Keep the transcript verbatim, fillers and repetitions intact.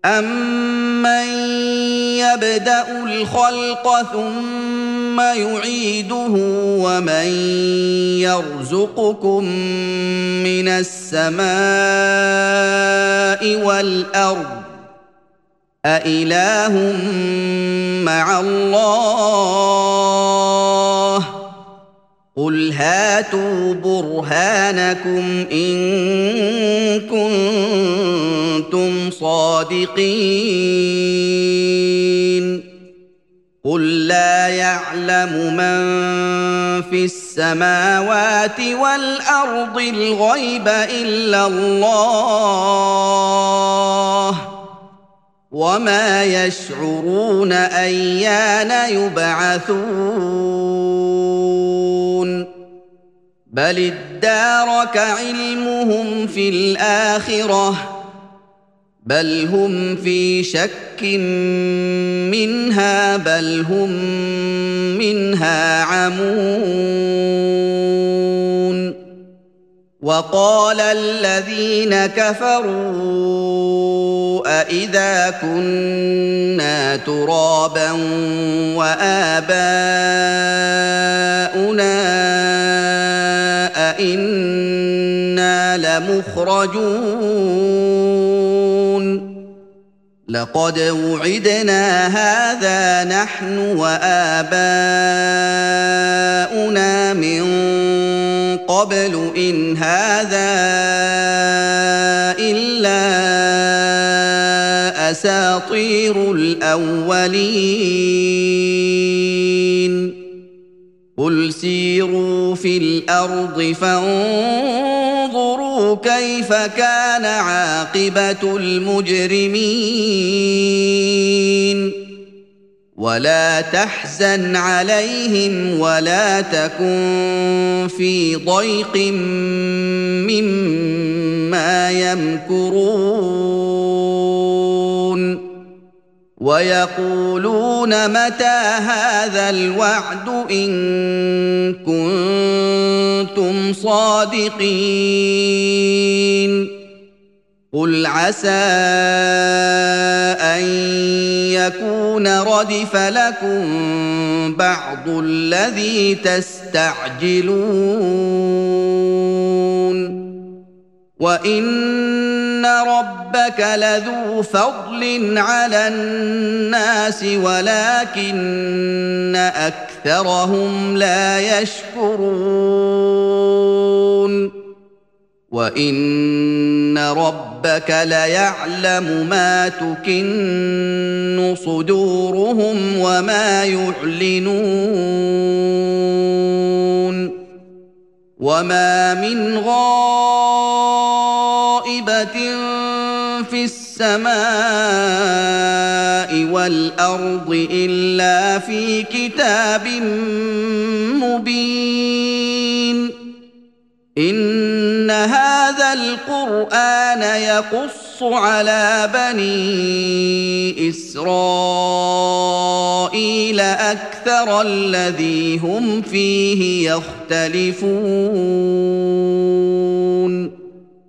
أَمَّن يَبْدَأُ الْخَلْقَ ثُمَّ يُعِيدُهُ وَمَن يَرْزُقُكُم مِّنَ السَّمَاءِ وَالْأَرْضِ أَإِلَٰهٌ مَّعَ اللَّهِ ۚ قُلْ هَاتُوا بُرْهَانَكُمْ إِن كُنتُمْ صَادِقِينَ قُل لَّا يَعْلَمُ مَن فِي السَّمَاوَاتِ وَالْأَرْضِ الْغَيْبَ إِلَّا اللَّهُ ۚ وَمَا يَشْعُرُونَ أَيَّانَ يُبْعَثُونَ بَلِ ادَّارَكَ عِلْمُهُمْ فِي الْآخِرَةِ بَلْ هُمْ فِي شَكٍّ مِّنْهَا بَلْ هُم مِّنْهَا عَمُونَ وَقَالَ الَّذِينَ كَفَرُوا أَإِذَا كُنَّا تُرَابًا وَآبَاؤُنَا أَإِنَّا لَمُخْرَجُونَ لَقَدْ وُعِدْنَا هَٰذَا نَحْنُ وَآبَاؤُنَا مِن قَبْلُ إِنْ هَٰذَا إِلَّا أَسَاطِيرُ الْأَوَّلِينَ قُلْ سِيرُوا فِي الْأَرْضِ فَانظُرُوا كَيْفَ كَانَ عَاقِبَةُ الْمُجْرِمِينَ وَلَا تَحْزَنْ عَلَيْهِمْ وَلَا تَكُن فِي ضَيْقٍ مِّمَّا يَمْكُرُونَ وَيَقُولُونَ مَتَىٰ هَٰذَا الْوَعْدُ إِن كُنتُمْ صَادِقِينَ قُلْ عَسَىٰ أَن يَكُونَ رَدِفَ لَكُم بَعْضُ الَّذِي تَسْتَعْجِلُونَ وَإِنَّ رَبَّكَ لَذُو فَضْلٍ عَلَى النَّاسِ وَلَٰكِنَّ أَكْثَرَهُمْ لَا يَشْكُرُونَ وَإِنَّ رَبَّكَ لَيَعْلَمُ مَا تُكِنُّ صُدُورُهُمْ وَمَا يُعْلِنُونَ وَمَا مِنْ غَائِبَةٍ فِي السَّمَاءِ وَالْأَرْضِ إِلَّا فِي كِتَابٍ مُّبِينٍ إِنَّ هَٰذَا الْقُرْآنَ يَقُصُّ عَلَىٰ بَنِي إِسْرَائِيلَ أَكْثَرَ الَّذِي هُمْ فِيهِ يَخْتَلِفُونَ